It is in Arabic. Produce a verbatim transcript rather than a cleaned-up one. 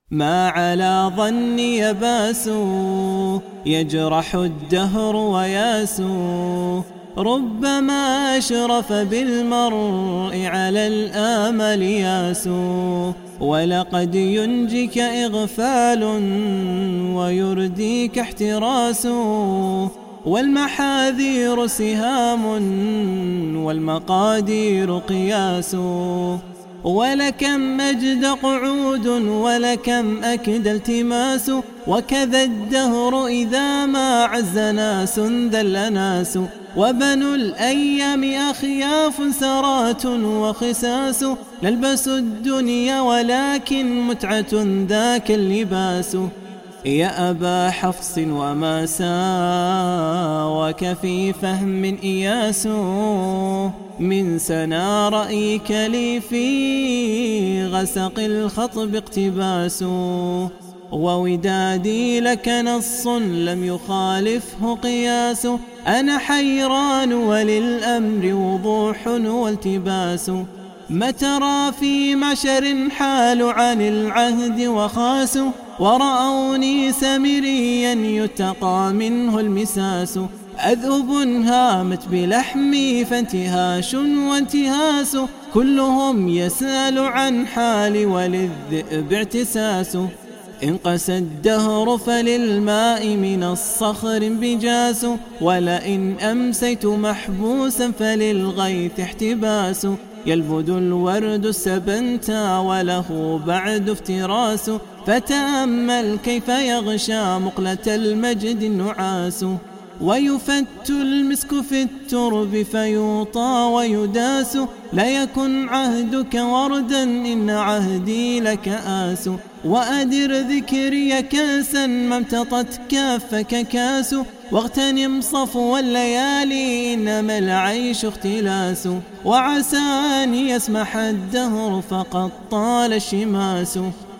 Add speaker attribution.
Speaker 1: ما على ظني باس يجرح الدهر وياس، ربما أشرف بالمرء على الآمل ياس، ولقد ينجيك إغفال ويرديك احتراس، والمحاذير سهام والمقادير قياس، ولكم مجد قعود ولكم أكد التماس، وكذا الدهر إذا ما عز ناس ذل ناس، وبنو الأيام أخياف سرات وخساس، نلبس الدنيا ولكن متعة ذاك اللباس. يا أبا حفص وما ساوك في فهم إياس، من سنا رأيك لي في غسق الخطب اقتباس، وودادي لك نص لم يخالفه قياس، أنا حيران وللأمر وضوح والتباس، ما ترى في معشر حال عن العهد وخاس، ورأوني سمريا يتقى منه المساس، أذؤب هامت بلحمي فانتهاش وانتهاس، كلهم يسأل عن حالي وللذئب اعتساس، إن قسى الدهر فللماء من الصخر انبجاس، ولئن أمسيت محبوسا فللغيث احتباس، يلبد الورد السبنتا وله بعد افتراس، فتأمل كيف يغشى مقلة المجد النعاس، ويفت المسك في الترب فيوطى ويداس، لا يكن عهدك وردا إن عهدي لك آس، وأدر ذكري كاسا ما امتطت كافك كاس، واغتنم صفو الليالي إنما العيش اختلاس، وعسى أن يسمح الدهر فقد طال الشماس.